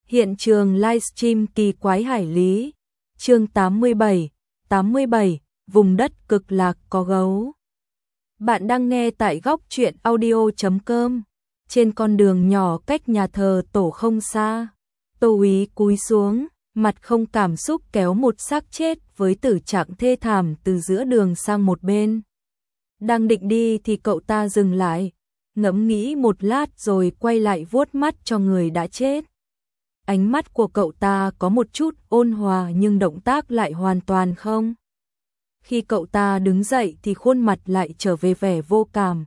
Hiện trường livestream kỳ quái hải lý. Chương 87, vùng đất cực lạc có gấu. Bạn đang nghe tại góc truyện audio.com. Trên con đường nhỏ cách nhà thờ tổ không xa, Tô Úy cúi xuống, mặt không cảm xúc kéo một xác chết với tử trạng thê thảm từ giữa đường sang một bên. Đang định đi thì cậu ta dừng lại, ngẫm nghĩ một lát rồi quay lại vuốt mắt cho người đã chết. Ánh mắt của cậu ta có một chút ôn hòa nhưng động tác lại hoàn toàn không. Khi cậu ta đứng dậy thì khuôn mặt lại trở về vẻ vô cảm.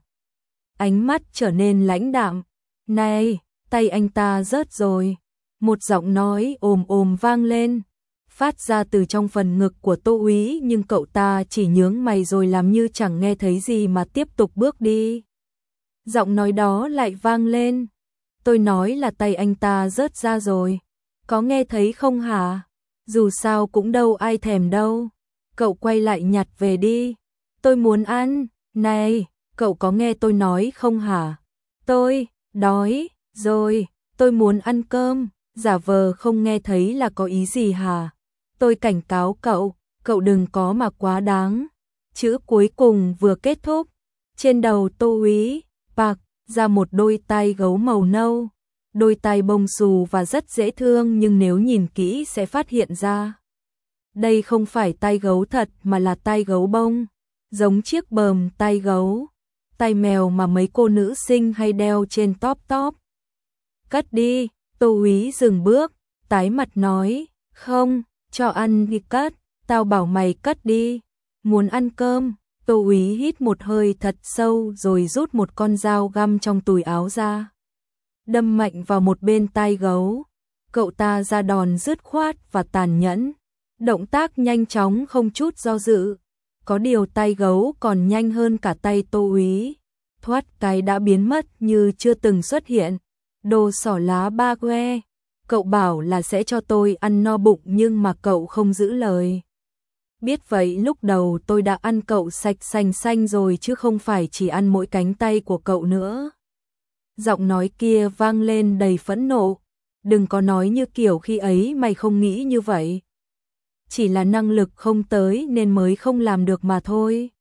Ánh mắt trở nên lãnh đạm. Này, tay anh ta rớt rồi. Một giọng nói ồm ồm vang lên, phát ra từ trong phần ngực của Tô Úy, nhưng cậu ta chỉ nhướng mày rồi làm như chẳng nghe thấy gì mà tiếp tục bước đi. Giọng nói đó lại vang lên. Tôi nói là tay anh ta rớt ra rồi. Có nghe thấy không hả? Dù sao cũng đâu ai thèm đâu. Cậu quay lại nhặt về đi. Tôi muốn ăn. Này, cậu có nghe tôi nói không hả? Tôi đói rồi. Tôi muốn ăn cơm. Giả vờ không nghe thấy là có ý gì hả? Tôi cảnh cáo cậu, cậu đừng có mà quá đáng. Chữ cuối cùng vừa kết thúc, trên đầu Tô Úy bạc ra một đôi tai gấu màu nâu. Đôi tai bông xù và rất dễ thương, nhưng nếu nhìn kỹ sẽ phát hiện ra đây không phải tai gấu thật mà là tai gấu bông, giống chiếc bờm tai gấu, tai mèo mà mấy cô nữ sinh hay đeo trên top. Cất đi. Tô Úy dừng bước, tái mặt nói, không, cho ăn thì cất, tao bảo mày cất đi. Muốn ăn cơm. Tô Úy hít một hơi thật sâu rồi rút một con dao găm trong túi áo ra, đâm mạnh vào một bên tai gấu. Cậu ta ra đòn dứt khoát và tàn nhẫn, động tác nhanh chóng không chút do dự. Có điều tai gấu còn nhanh hơn cả tay Tô Úy, thoát cái đã biến mất như chưa từng xuất hiện. Đồ xỏ lá ba que, cậu bảo là sẽ cho tôi ăn no bụng nhưng mà cậu không giữ lời. Biết vậy lúc đầu tôi đã ăn cậu sạch sành xanh rồi chứ không phải chỉ ăn mỗi cánh tay của cậu nữa. Giọng nói kia vang lên đầy phẫn nộ. Đừng có nói như kiểu khi ấy mày không nghĩ như vậy. Chỉ là năng lực không tới nên mới không làm được mà thôi.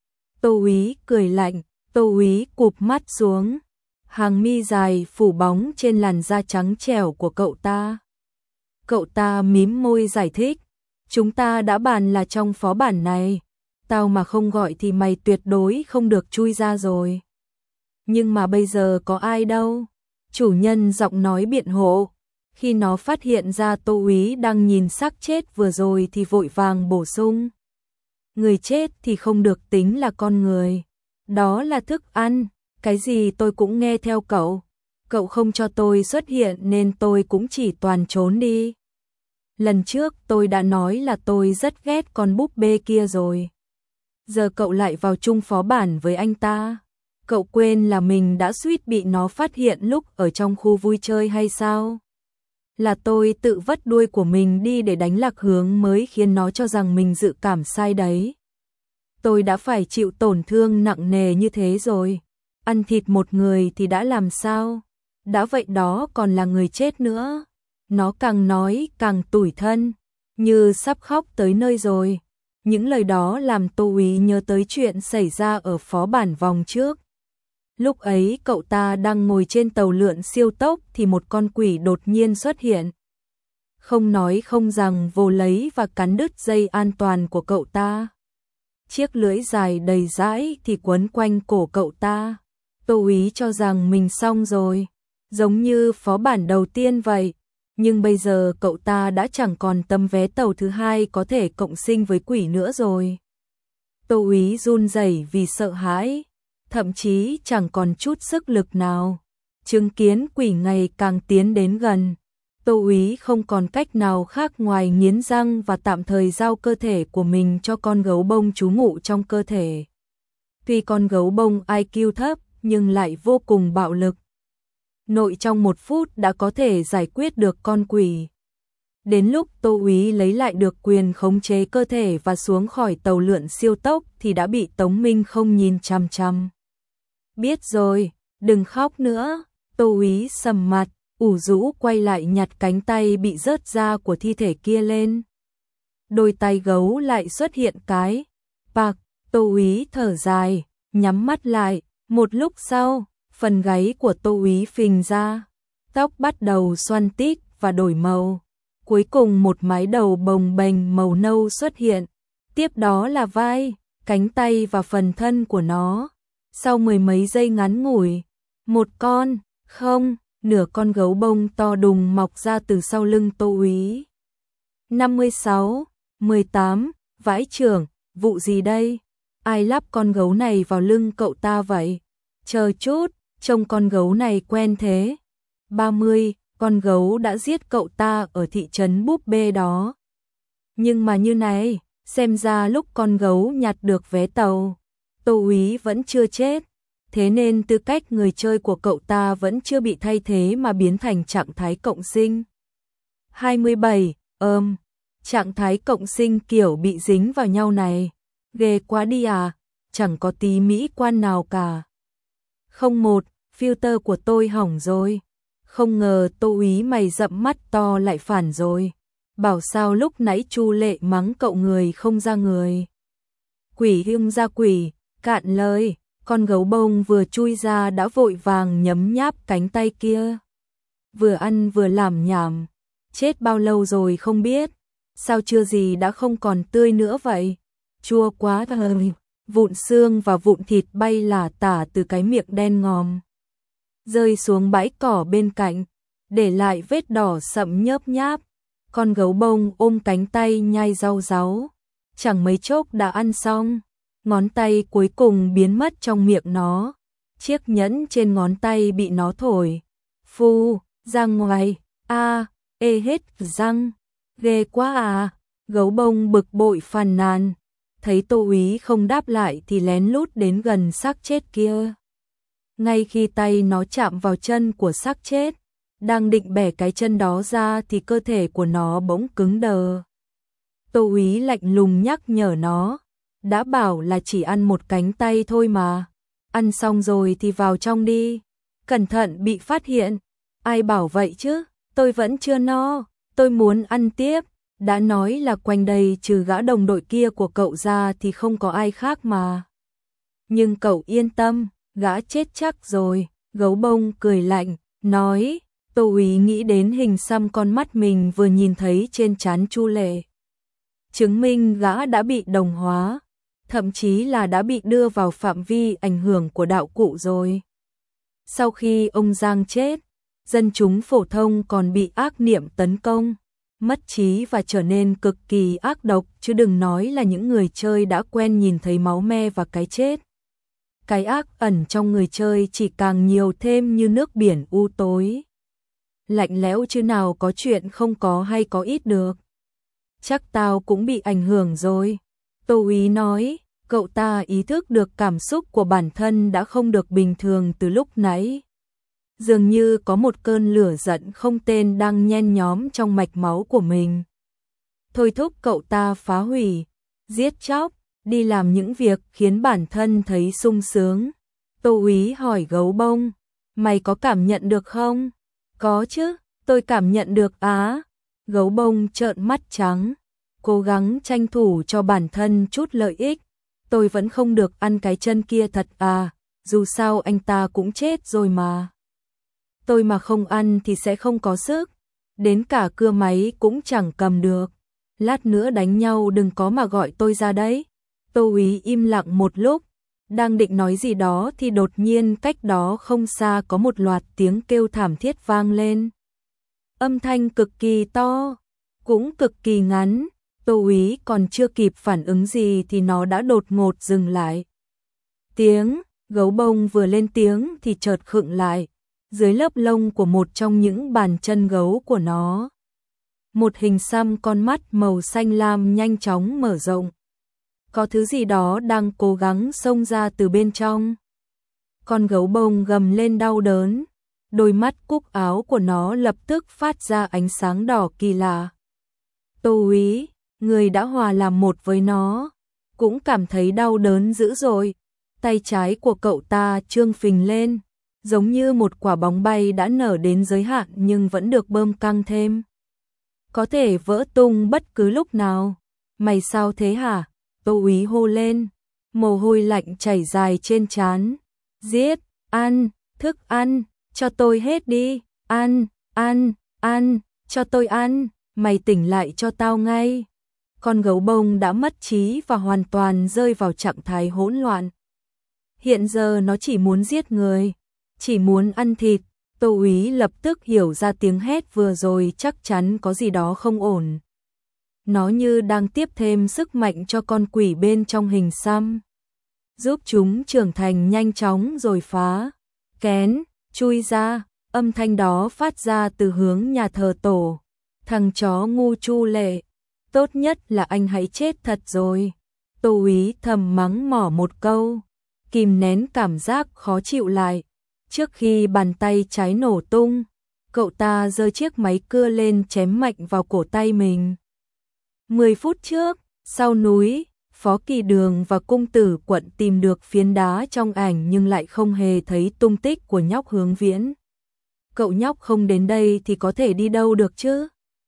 Tô Úy cười lạnh. Tô Úy cụp mắt xuống, hàng mi dài phủ bóng trên làn da trắng trẻo của cậu ta. Cậu ta mím môi giải thích, chúng ta đã bàn là trong phó bản này, tao mà không gọi thì mày tuyệt đối không được chui ra rồi. Nhưng mà bây giờ có ai đâu? Chủ nhân giọng nói biện hộ. Khi nó phát hiện ra Tô Úy đang nhìn xác chết vừa rồi thì vội vàng bổ sung. Người chết thì không được tính là con người. Đó là thức ăn. Cái gì tôi cũng nghe theo cậu. Cậu không cho tôi xuất hiện nên tôi cũng chỉ toàn trốn đi. Lần trước tôi đã nói là tôi rất ghét con búp bê kia rồi. Giờ cậu lại vào chung phó bản với anh ta. Cậu quên là mình đã suýt bị nó phát hiện lúc ở trong khu vui chơi hay sao? Là tôi tự vất đuôi của mình đi để đánh lạc hướng mới khiến nó cho rằng mình dự cảm sai đấy. Tôi đã phải chịu tổn thương nặng nề như thế rồi. Ăn thịt một người thì đã làm sao? Đã vậy đó còn là người chết nữa. Nó càng nói càng tủi thân, như sắp khóc tới nơi rồi. Những lời đó làm Tô Úy nhớ tới chuyện xảy ra ở phó bản vòng trước. Lúc ấy cậu ta đang ngồi trên tàu lượn siêu tốc thì một con quỷ đột nhiên xuất hiện. Không nói không rằng vồ lấy và cắn đứt dây an toàn của cậu ta. Chiếc lưỡi dài đầy dãi thì quấn quanh cổ cậu ta. Tô Úy cho rằng mình xong rồi, giống như phó bản đầu tiên vậy. Nhưng bây giờ cậu ta đã chẳng còn tấm vé tàu thứ hai có thể cộng sinh với quỷ nữa rồi. Tô Úy run rẩy vì sợ hãi, thậm chí chẳng còn chút sức lực nào. Chứng kiến quỷ ngày càng tiến đến gần, Tô Úy không còn cách nào khác ngoài nghiến răng và tạm thời giao cơ thể của mình cho con gấu bông trú ngụ trong cơ thể. Tuy con gấu bông IQ thấp nhưng lại vô cùng bạo lực. Nội trong 1 phút đã có thể giải quyết được con quỷ. Đến lúc Tô Úy lấy lại được quyền khống chế cơ thể và xuống khỏi tàu lượn siêu tốc thì đã bị Tống Minh không nhìn chằm chằm. Biết rồi, đừng khóc nữa. Tô Úy sầm mặt, ủ rũ quay lại nhặt cánh tay bị rớt ra của thi thể kia lên. Đôi tay gấu lại xuất hiện cái. Bạc, Tô Úy thở dài, nhắm mắt lại, một lúc sau, phần gáy của Tô Úy phình ra, tóc bắt đầu xoăn tít và đổi màu. Cuối cùng một mái đầu bồng bềnh màu nâu xuất hiện, tiếp đó là vai, cánh tay và phần thân của nó. Sau mười mấy giây ngắn ngủi, một con, không, nửa con gấu bông to đùng mọc ra từ sau lưng Tô Úy. 56, 18, vãi chưởng, vụ gì đây? Ai lắp con gấu này vào lưng cậu ta vậy? Chờ chút, trông con gấu này quen thế. 30, con gấu đã giết cậu ta ở thị trấn búp bê đó. Nhưng mà như này, xem ra lúc con gấu nhặt được vé tàu, Tô Úy vẫn chưa chết, thế nên tư cách người chơi của cậu ta vẫn chưa bị thay thế mà biến thành trạng thái cộng sinh. 27, trạng thái cộng sinh kiểu bị dính vào nhau này, ghê quá đi à, chẳng có tí mỹ quan nào cả. 01, filter của tôi hỏng rồi. Không ngờ Tô Úy mày rậm mắt to lại phản rồi. Bảo sao lúc nãy Chu Lệ mắng cậu người không ra người. Quỷ hưng ra quỷ, cạn lời, con gấu bông vừa chui ra đã vội vàng nhấm nháp cánh tay kia. Vừa ăn vừa làm nhảm, chết bao lâu rồi không biết, sao chưa gì đã không còn tươi nữa vậy, chua quá thôi. Vụn xương và vụn thịt bay lả tả từ cái miệng đen ngòm, rơi xuống bãi cỏ bên cạnh, để lại vết đỏ sậm nhớp nháp. Con gấu bông ôm cánh tay nhai rau ráu, chẳng mấy chốc đã ăn xong, ngón tay cuối cùng biến mất trong miệng nó, chiếc nhẫn trên ngón tay bị nó thổi phu ra ngoài, ê hết răng, ghê quá à. Gấu bông bực bội phàn nàn, thấy Tô Úy không đáp lại thì lén lút đến gần xác chết kia. Ngay khi tay nó chạm vào chân của xác chết, đang định bẻ cái chân đó ra thì cơ thể của nó bỗng cứng đờ. Tô Úy lạnh lùng nhắc nhở nó, đã bảo là chỉ ăn một cánh tay thôi mà, ăn xong rồi thì vào trong đi, cẩn thận bị phát hiện. Ai bảo vậy chứ, tôi vẫn chưa no, tôi muốn ăn tiếp, đã nói là quanh đây trừ gã đồng đội kia của cậu ra thì không có ai khác mà. Nhưng cậu yên tâm, gã chết chắc rồi. Gấu bông cười lạnh, nói. Tô Úy nghĩ đến hình xăm con mắt mình vừa nhìn thấy trên trán Chu Lệ, chứng minh gã đã bị đồng hóa, thậm chí là đã bị đưa vào phạm vi ảnh hưởng của đạo cụ rồi. Sau khi ông Giang chết, dân chúng phổ thông còn bị ác niệm tấn công, mất trí và trở nên cực kỳ ác độc, chứ đừng nói là những người chơi đã quen nhìn thấy máu me và cái chết. Cái ác ẩn trong người chơi chỉ càng nhiều thêm như nước biển u tối, lạnh lẽo chứ nào có chuyện không có hay có ít được. Chắc tao cũng bị ảnh hưởng rồi. Tô Úy nói, cậu ta ý thức được cảm xúc của bản thân đã không được bình thường từ lúc nãy. Dường như có một cơn lửa giận không tên đang nhen nhóm trong mạch máu của mình. Thôi thúc cậu ta phá hủy, giết chóc, đi làm những việc khiến bản thân thấy sung sướng. Tô Úy hỏi gấu bông, mày có cảm nhận được không? Có chứ, tôi cảm nhận được á. Gấu bông trợn mắt trắng, cố gắng tranh thủ cho bản thân chút lợi ích. Tôi vẫn không được ăn cái chân kia thật à, dù sao anh ta cũng chết rồi mà. Tôi mà không ăn thì sẽ không có sức, đến cả cưa máy cũng chẳng cầm được. Lát nữa đánh nhau đừng có mà gọi tôi ra đấy. Tô Úy im lặng một lúc, đang định nói gì đó thì đột nhiên cách đó không xa có một loạt tiếng kêu thảm thiết vang lên. Âm thanh cực kỳ to, cũng cực kỳ ngắn. Tô Úy còn chưa kịp phản ứng gì thì nó đã đột ngột dừng lại. Tiếng, gấu bông vừa lên tiếng thì chợt khựng lại, dưới lớp lông của một trong những bàn chân gấu của nó. Một hình xăm con mắt màu xanh lam nhanh chóng mở rộng. Có thứ gì đó đang cố gắng xông ra từ bên trong. Con gấu bông gầm lên đau đớn, đôi mắt cúc áo của nó lập tức phát ra ánh sáng đỏ kỳ lạ. Tô Úy, người đã hòa làm một với nó, cũng cảm thấy đau đớn dữ dội. Tay trái của cậu ta trương phình lên, giống như một quả bóng bay đã nở đến giới hạn nhưng vẫn được bơm căng thêm. Có thể vỡ tung bất cứ lúc nào. Mày sao thế hả? Tô úy hô lên, mồ hôi lạnh chảy dài trên trán. Giết, ăn, thức ăn, cho tôi hết đi, ăn, cho tôi ăn, mày tỉnh lại cho tao ngay. Con gấu bông đã mất trí và hoàn toàn rơi vào trạng thái hỗn loạn. Hiện giờ nó chỉ muốn giết người, chỉ muốn ăn thịt. Tô úy lập tức hiểu ra tiếng hét vừa rồi chắc chắn có gì đó không ổn. Nó như đang tiếp thêm sức mạnh cho con quỷ bên trong hình xăm, giúp chúng trưởng thành nhanh chóng rồi phá kén, chui ra. Âm thanh đó phát ra từ hướng nhà thờ tổ. Thằng chó ngu chu lệ, tốt nhất là anh hãy chết thật rồi. Tô úy thầm mắng mỏ một câu, kìm nén cảm giác khó chịu lại. Trước khi bàn tay trái nổ tung, cậu ta giơ chiếc máy cưa lên chém mạnh vào cổ tay mình. 10 phút trước, sau núi, Phó Kỳ Đường và cung tử quận tìm được phiến đá trong ảnh nhưng lại không hề thấy tung tích của nhóc Hướng Viễn. Cậu nhóc không đến đây thì có thể đi đâu được chứ?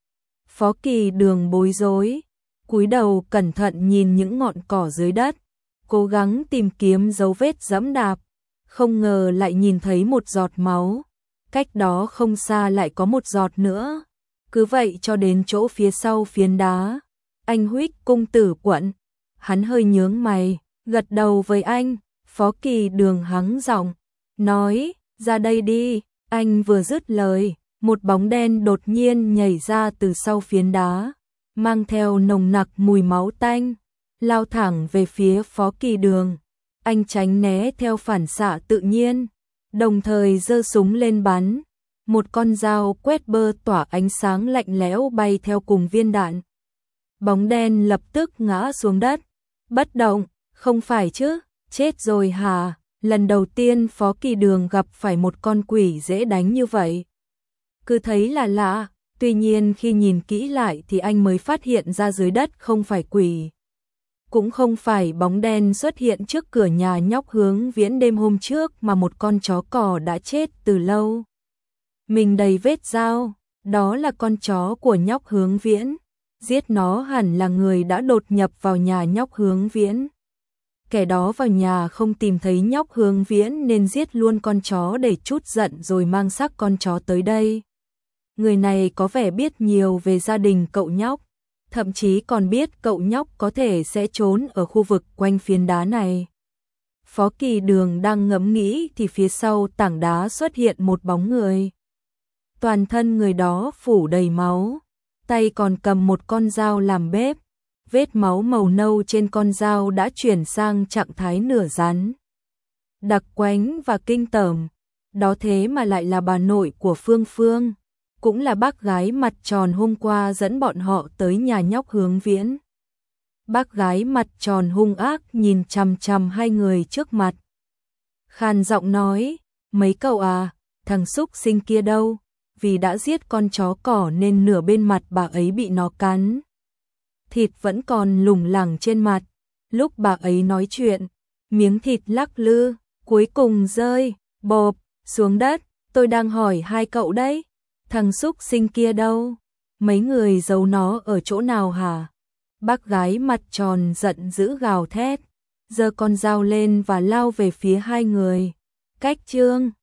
Phó Kỳ Đường bối rối, cúi đầu cẩn thận nhìn những ngọn cỏ dưới đất, cố gắng tìm kiếm dấu vết giẫm đạp, không ngờ lại nhìn thấy một giọt máu, cách đó không xa lại có một giọt nữa. Cứ vậy cho đến chỗ phía sau phiến đá. Anh Huých cung tử quận, hắn hơi nhướng mày, gật đầu với anh. Phó Kỳ Đường hắng giọng, nói, ra đây đi. Anh vừa dứt lời, một bóng đen đột nhiên nhảy ra từ sau phiến đá, mang theo nồng nặc mùi máu tanh, lao thẳng về phía Phó Kỳ Đường. Anh tránh né theo phản xạ tự nhiên, đồng thời giơ súng lên bắn. Một con dao quét bơ tỏa ánh sáng lạnh lẽo bay theo cùng viên đạn. Bóng đen lập tức ngã xuống đất, bất động. Không phải chứ, chết rồi hả? Lần đầu tiên Phó Kỳ Đường gặp phải một con quỷ dễ đánh như vậy. Cứ thấy là lạ, tuy nhiên khi nhìn kỹ lại thì anh mới phát hiện ra dưới đất không phải quỷ. Cũng không phải bóng đen xuất hiện trước cửa nhà nhóc Hướng Viễn đêm hôm trước mà một con chó cỏ đã chết từ lâu. Mình đầy vết dao, đó là con chó của nhóc Hướng Viễn. Giết nó hẳn là người đã đột nhập vào nhà nhóc Hướng Viễn. Kẻ đó vào nhà không tìm thấy nhóc Hướng Viễn nên giết luôn con chó để trút giận rồi mang xác con chó tới đây. Người này có vẻ biết nhiều về gia đình cậu nhóc, thậm chí còn biết cậu nhóc có thể sẽ trốn ở khu vực quanh phiến đá này. Phó Kỳ Đường đang ngẫm nghĩ thì phía sau tảng đá xuất hiện một bóng người. Toàn thân người đó phủ đầy máu, tay còn cầm một con dao làm bếp. Vết máu màu nâu trên con dao đã chuyển sang trạng thái nửa rắn. Đặc quánh và kinh tởm, đó thế mà lại là bà nội của Phương Phương, cũng là bác gái mặt tròn hôm qua dẫn bọn họ tới nhà nhóc Hướng Viễn. Bác gái mặt tròn hung ác nhìn chằm chằm hai người trước mặt. Khàn giọng nói, mấy cậu à, thằng xúc sinh kia đâu? Vì đã giết con chó cỏ nên nửa bên mặt bà ấy bị nó cắn. Thịt vẫn còn lủng lẳng trên mặt. Lúc bà ấy nói chuyện, miếng thịt lắc lư, cuối cùng rơi, bộp, xuống đất. Tôi đang hỏi hai cậu đấy, thằng xúc sinh kia đâu? Mấy người giấu nó ở chỗ nào hả? Bác gái mặt tròn giận dữ gào thét, giơ con dao lên và lao về phía hai người. Cách chương